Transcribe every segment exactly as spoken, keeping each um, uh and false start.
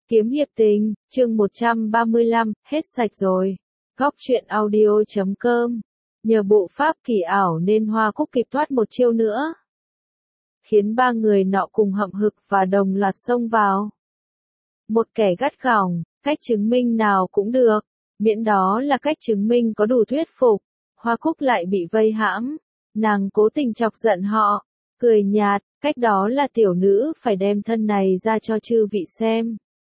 Kiếm hiệp tình, chương một trăm ba mươi lăm, hết sạch rồi. Góc truyện audio chấm com. Nhờ bộ pháp kỳ ảo nên Hoa Cúc kịp thoát một chiêu nữa, khiến ba người nọ cùng hậm hực và đồng loạt xông vào. Một kẻ gắt gỏng, cách chứng minh nào cũng được, miễn đó là cách chứng minh có đủ thuyết phục. Hoa Cúc lại bị vây hãm, nàng cố tình chọc giận họ, cười nhạt, cách đó là tiểu nữ phải đem thân này ra cho chư vị xem.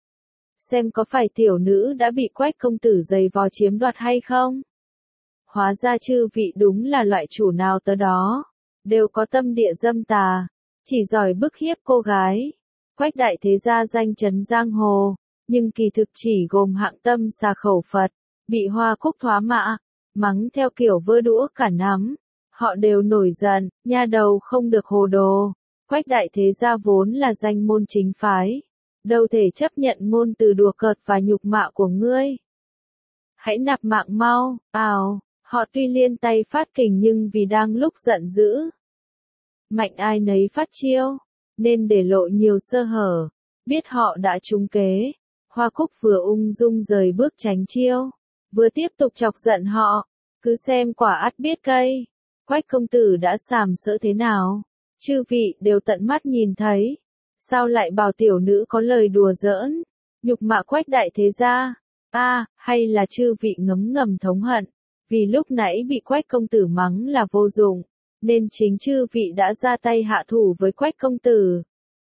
Xem có phải tiểu nữ đã bị Quách công tử giày vò chiếm đoạt hay không? Hóa ra chư vị đúng là loại chủ nào tớ đó, đều có tâm địa dâm tà, chỉ giỏi bức hiếp cô gái. Quách đại thế gia danh chấn giang hồ, nhưng kỳ thực chỉ gồm hạng tâm xà khẩu Phật, bị Hoa Cúc thoá mạ, mắng theo kiểu vơ đũa cả nắm. Họ đều nổi giận, nha đầu không được hồ đồ. Quách đại thế gia vốn là danh môn chính phái, đâu thể chấp nhận ngôn từ đùa cợt và nhục mạ của ngươi. Hãy nạp mạng mau, ào, họ tuy liên tay phát kình nhưng vì đang lúc giận dữ, mạnh ai nấy phát chiêu, nên để lộ nhiều sơ hở. Biết họ đã trúng kế, Hoa Cúc vừa ung dung rời bước tránh chiêu, vừa tiếp tục chọc giận họ, cứ xem quả ắt biết cây. Quách công tử đã sàm sỡ thế nào, chư vị đều tận mắt nhìn thấy. Sao lại bảo tiểu nữ có lời đùa giỡn, nhục mạ Quách đại thế gia? A, à, hay là chư vị ngấm ngầm thống hận, vì lúc nãy bị Quách công tử mắng là vô dụng, nên chính chư vị đã ra tay hạ thủ với Quách công tử.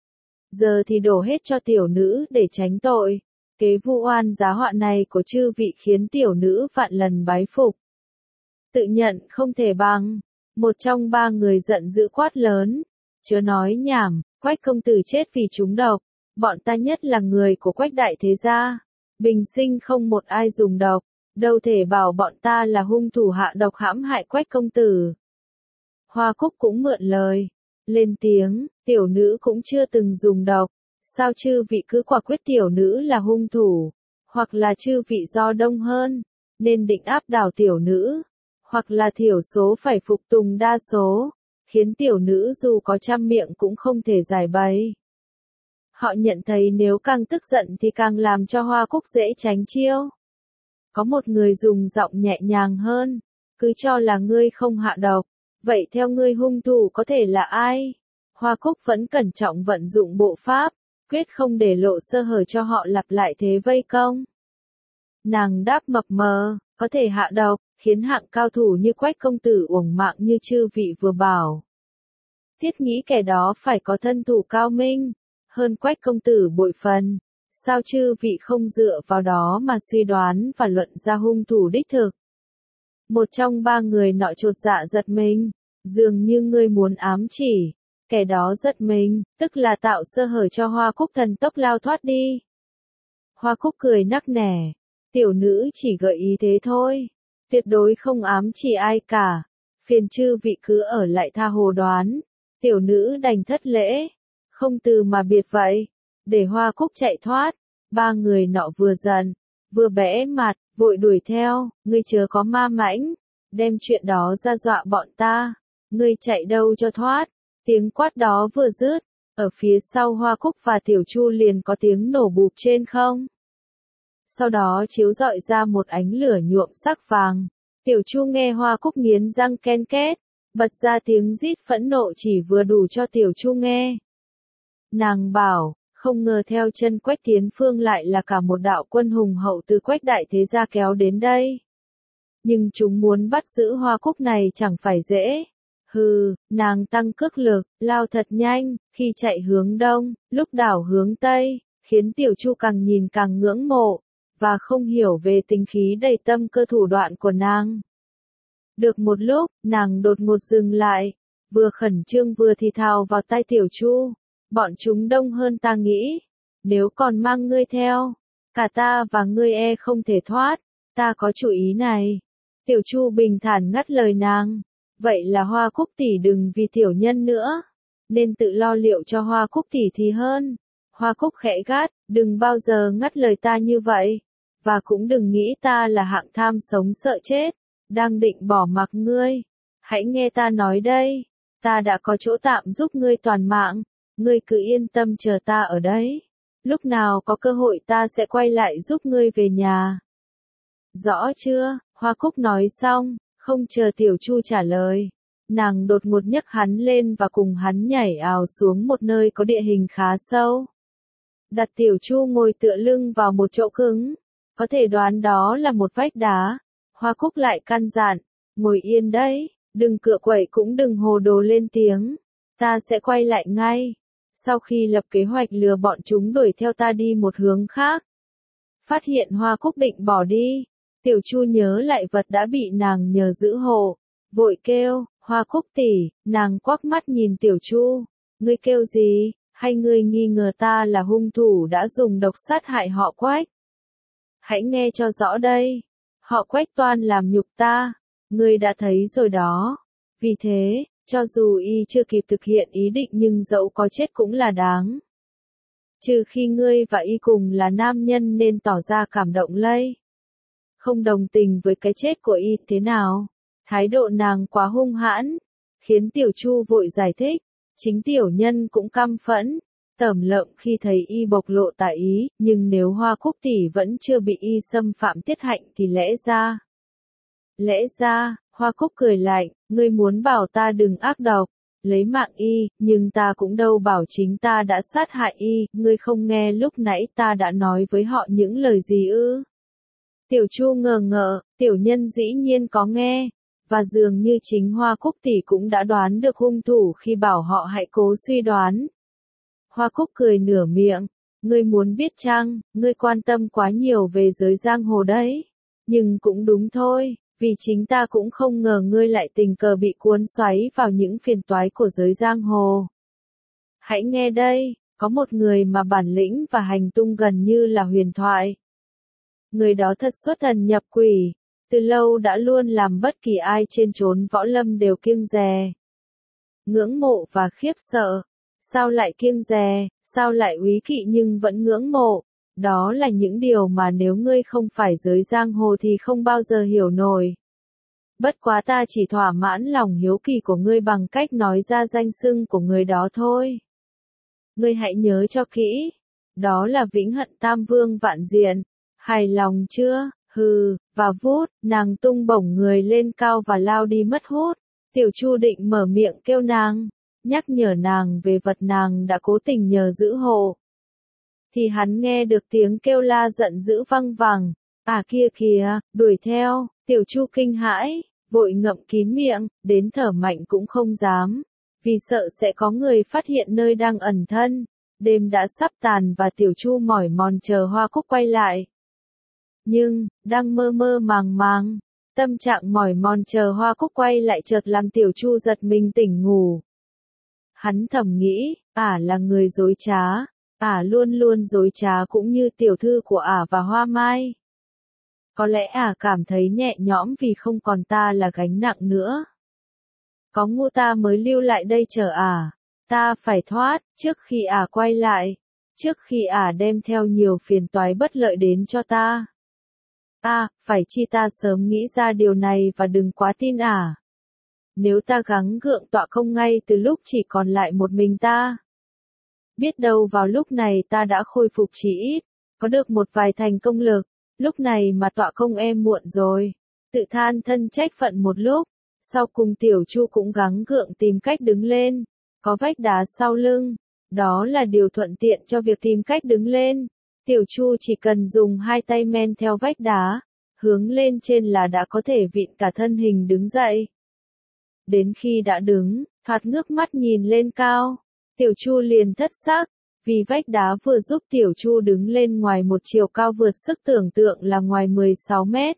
Giờ thì đổ hết cho tiểu nữ để tránh tội. Kế vu oan giá họa này của chư vị khiến tiểu nữ vạn lần bái phục. Tự nhận không thể bằng. Một trong ba người giận dữ quát lớn. Chớ nói nhảm, Quách công tử chết vì trúng độc. Bọn ta nhất là người của Quách đại thế gia, bình sinh không một ai dùng độc, đâu thể bảo bọn ta là hung thủ hạ độc hãm hại Quách công tử. Hoa Cúc cũng mượn lời, lên tiếng, tiểu nữ cũng chưa từng dùng độc, sao chư vị cứ quả quyết tiểu nữ là hung thủ, hoặc là chư vị do đông hơn, nên định áp đảo tiểu nữ, hoặc là thiểu số phải phục tùng đa số, khiến tiểu nữ dù có trăm miệng cũng không thể giải bày. Họ nhận thấy nếu càng tức giận thì càng làm cho Hoa Cúc dễ tránh chiêu. Có một người dùng giọng nhẹ nhàng hơn, cứ cho là ngươi không hạ độc, vậy theo ngươi hung thủ có thể là ai? Hoa Cúc vẫn cẩn trọng vận dụng bộ pháp, quyết không để lộ sơ hở cho họ lặp lại thế vây công. Nàng đáp mập mờ, có thể hạ độc, khiến hạng cao thủ như Quách công tử uổng mạng như chư vị vừa bảo. Thiết nghĩ kẻ đó phải có thân thủ cao minh, hơn Quách công tử bội phần. Sao chư vị không dựa vào đó mà suy đoán và luận ra hung thủ đích thực? Một trong ba người nọ chột dạ giật mình, dường như ngươi muốn ám chỉ. Kẻ đó giật mình, tức là tạo sơ hở cho Hoa Cúc thần tốc lao thoát đi. Hoa Cúc cười nắc nẻ, tiểu nữ chỉ gợi ý thế thôi, tuyệt đối không ám chỉ ai cả, phiền chư vị cứ ở lại tha hồ đoán. Tiểu nữ đành thất lễ, không từ mà biệt vậy, để Hoa Cúc chạy thoát. Ba người nọ vừa giận, vừa bẽ mặt, vội đuổi theo, ngươi chớ có ma mãnh, đem chuyện đó ra dọa bọn ta, ngươi chạy đâu cho thoát. Tiếng quát đó vừa dứt, ở phía sau Hoa Cúc và Tiểu Chu liền có tiếng nổ bụp trên không. Sau đó chiếu rọi ra một ánh lửa nhuộm sắc vàng. Tiểu Chu nghe Hoa Cúc nghiến răng ken két, bật ra tiếng rít phẫn nộ chỉ vừa đủ cho Tiểu Chu nghe. Nàng bảo, không ngờ theo chân Quách Tiến Phương lại là cả một đạo quân hùng hậu từ Quách đại thế gia kéo đến đây. Nhưng chúng muốn bắt giữ Hoa Cúc này chẳng phải dễ. Hừ, nàng tăng cước lực, lao thật nhanh, khi chạy hướng đông, lúc đảo hướng tây, khiến Tiểu Chu càng nhìn càng ngưỡng mộ, và không hiểu về tính khí đầy tâm cơ thủ đoạn của nàng. Được một lúc, nàng đột ngột dừng lại, vừa khẩn trương vừa thì thào vào tai Tiểu Chu, bọn chúng đông hơn ta nghĩ, nếu còn mang ngươi theo, cả ta và ngươi e không thể thoát, ta có chủ ý này. Tiểu Chu bình thản ngắt lời nàng. Vậy là Hoa Cúc tỷ đừng vì tiểu nhân nữa, nên tự lo liệu cho Hoa Cúc tỷ thì hơn. Hoa Cúc khẽ gắt, đừng bao giờ ngắt lời ta như vậy, và cũng đừng nghĩ ta là hạng tham sống sợ chết, đang định bỏ mặc ngươi. Hãy nghe ta nói đây, ta đã có chỗ tạm giúp ngươi toàn mạng, ngươi cứ yên tâm chờ ta ở đấy. Lúc nào có cơ hội ta sẽ quay lại giúp ngươi về nhà. Rõ chưa? Hoa Cúc nói xong, không chờ Tiểu Chu trả lời. Nàng đột ngột nhấc hắn lên và cùng hắn nhảy ào xuống một nơi có địa hình khá sâu. Đặt Tiểu Chu ngồi tựa lưng vào một chỗ cứng. Có thể đoán đó là một vách đá. Hoa Cúc lại căn dặn, ngồi yên đấy, đừng cựa quậy cũng đừng hồ đồ lên tiếng. Ta sẽ quay lại ngay. Sau khi lập kế hoạch lừa bọn chúng đuổi theo ta đi một hướng khác. Phát hiện Hoa Cúc định bỏ đi. Tiểu Chu nhớ lại vật đã bị nàng nhờ giữ hộ. Vội kêu, Hoa Cúc tỷ, nàng quắc mắt nhìn Tiểu Chu. Ngươi kêu gì, hay ngươi nghi ngờ ta là hung thủ đã dùng độc sát hại họ Quách? Hãy nghe cho rõ đây. Họ Quách toan làm nhục ta. Ngươi đã thấy rồi đó. Vì thế, cho dù y chưa kịp thực hiện ý định nhưng dẫu có chết cũng là đáng. Trừ khi ngươi và y cùng là nam nhân nên tỏ ra cảm động lây. Không đồng tình với cái chết của y thế nào? Thái độ nàng quá hung hãn, khiến Tiểu Chu vội giải thích. Chính tiểu nhân cũng căm phẫn, tởm lợm khi thấy y bộc lộ tà ý, nhưng nếu Hoa Cúc tỷ vẫn chưa bị y xâm phạm tiết hạnh thì lẽ ra. Lẽ ra, Hoa Cúc cười lạnh, ngươi muốn bảo ta đừng ác độc, lấy mạng y, nhưng ta cũng đâu bảo chính ta đã sát hại y, ngươi không nghe lúc nãy ta đã nói với họ những lời gì ư? Tiểu Chu ngờ ngợ, tiểu nhân dĩ nhiên có nghe, và dường như chính Hoa Cúc tỷ cũng đã đoán được hung thủ khi bảo họ hãy cố suy đoán. Hoa Cúc cười nửa miệng, ngươi muốn biết chăng, ngươi quan tâm quá nhiều về giới giang hồ đấy, nhưng cũng đúng thôi. Vì chính ta cũng không ngờ ngươi lại tình cờ bị cuốn xoáy vào những phiền toái của giới giang hồ. Hãy nghe đây, có một người mà bản lĩnh và hành tung gần như là huyền thoại. Người đó thật xuất thần nhập quỷ, từ lâu đã luôn làm bất kỳ ai trên chốn võ lâm đều kiêng dè. Ngưỡng mộ và khiếp sợ. Sao lại kiêng dè, sao lại úy kỵ nhưng vẫn ngưỡng mộ? Đó là những điều mà nếu ngươi không phải giới giang hồ thì không bao giờ hiểu nổi. Bất quá ta chỉ thỏa mãn lòng hiếu kỳ của ngươi bằng cách nói ra danh xưng của người đó thôi. Ngươi hãy nhớ cho kỹ. Đó là Vĩnh Hận Tam Vương Vạn Diện. Hài lòng chưa? Hừ, và vút, nàng tung bổng người lên cao và lao đi mất hút. Tiểu Chu định mở miệng kêu nàng, nhắc nhở nàng về vật nàng đã cố tình nhờ giữ hộ. Thì hắn nghe được tiếng kêu la giận dữ văng vẳng, à kia kìa, đuổi theo, Tiểu Chu kinh hãi, vội ngậm kín miệng, đến thở mạnh cũng không dám, vì sợ sẽ có người phát hiện nơi đang ẩn thân. Đêm đã sắp tàn và Tiểu Chu mỏi mòn chờ Hoa Cúc quay lại. Nhưng, đang mơ mơ màng màng, tâm trạng mỏi mòn chờ Hoa Cúc quay lại chợt làm Tiểu Chu giật mình tỉnh ngủ. Hắn thầm nghĩ, ả là người dối trá. Ả luôn luôn dối trá cũng như tiểu thư của ả và Hoa Mai. Có lẽ ả cảm thấy nhẹ nhõm vì không còn ta là gánh nặng nữa. Có ngu ta mới lưu lại đây chờ ả. Ta phải thoát, trước khi ả quay lại. Trước khi ả đem theo nhiều phiền toái bất lợi đến cho ta. À, phải chi ta sớm nghĩ ra điều này và đừng quá tin ả. Nếu ta gắng gượng tọa công ngay từ lúc chỉ còn lại một mình ta. Biết đâu vào lúc này ta đã khôi phục chỉ ít, có được một vài thành công lực, lúc này mà tọa công em muộn rồi. Tự than thân trách phận một lúc, sau cùng Tiểu Chu cũng gắng gượng tìm cách đứng lên, có vách đá sau lưng, đó là điều thuận tiện cho việc tìm cách đứng lên. Tiểu Chu chỉ cần dùng hai tay men theo vách đá, hướng lên trên là đã có thể vịn cả thân hình đứng dậy. Đến khi đã đứng, thoạt ngước mắt nhìn lên cao. Tiểu Chu liền thất sắc, vì vách đá vừa giúp Tiểu Chu đứng lên ngoài một chiều cao vượt sức tưởng tượng là ngoài mười sáu mét.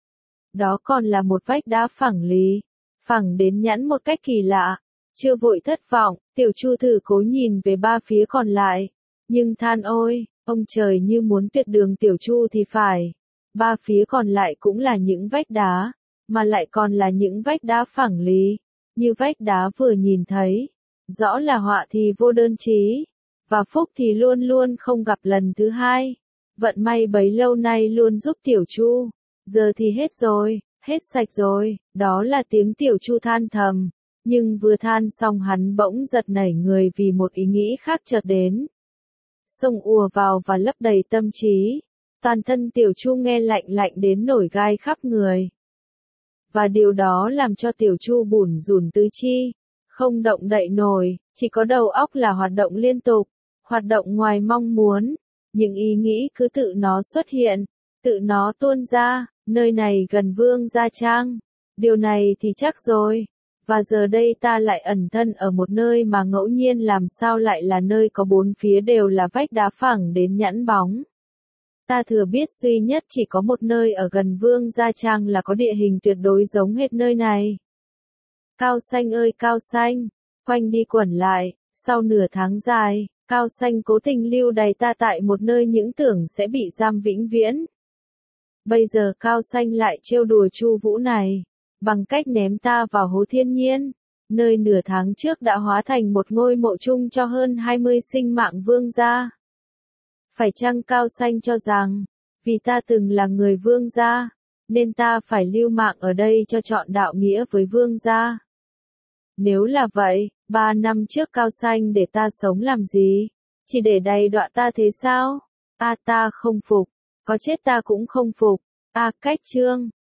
Đó còn là một vách đá phẳng lì, phẳng đến nhẵn một cách kỳ lạ. Chưa vội thất vọng, Tiểu Chu thử cố nhìn về ba phía còn lại. Nhưng than ôi, ông trời như muốn tuyệt đường Tiểu Chu thì phải. Ba phía còn lại cũng là những vách đá, mà lại còn là những vách đá phẳng lì, như vách đá vừa nhìn thấy. Rõ là họa thì vô đơn chí, và phúc thì luôn luôn không gặp lần thứ hai. Vận may bấy lâu nay luôn giúp Tiểu Chu, giờ thì hết rồi, hết sạch rồi, đó là tiếng Tiểu Chu than thầm. Nhưng vừa than xong hắn bỗng giật nảy người vì một ý nghĩ khác chợt đến. Sông ùa vào và lấp đầy tâm trí. Toàn thân Tiểu Chu nghe lạnh lạnh đến nổi gai khắp người. Và điều đó làm cho Tiểu Chu bủn rủn tứ chi, không động đậy nổi, chỉ có đầu óc là hoạt động liên tục, hoạt động ngoài mong muốn. Những ý nghĩ cứ tự nó xuất hiện, tự nó tuôn ra, nơi này gần Vương Gia Trang. Điều này thì chắc rồi. Và giờ đây ta lại ẩn thân ở một nơi mà ngẫu nhiên làm sao lại là nơi có bốn phía đều là vách đá phẳng đến nhẵn bóng. Ta thừa biết duy nhất chỉ có một nơi ở gần Vương Gia Trang là có địa hình tuyệt đối giống hệt nơi này. Cao Xanh ơi Cao Xanh, quanh đi quẩn lại, sau nửa tháng dài, Cao Xanh cố tình lưu đày ta tại một nơi những tưởng sẽ bị giam vĩnh viễn. Bây giờ Cao Xanh lại trêu đùa Chu Vũ này, bằng cách ném ta vào hố thiên nhiên, nơi nửa tháng trước đã hóa thành một ngôi mộ chung cho hơn hai mươi sinh mạng vương gia. Phải chăng Cao Xanh cho rằng, vì ta từng là người vương gia, nên ta phải lưu mạng ở đây cho trọn đạo nghĩa với vương gia? Nếu là vậy, ba năm trước Cao Xanh để ta sống làm gì? Chỉ để đày đọa ta thế sao? A à, ta không phục, có chết ta cũng không phục. A à, cách chương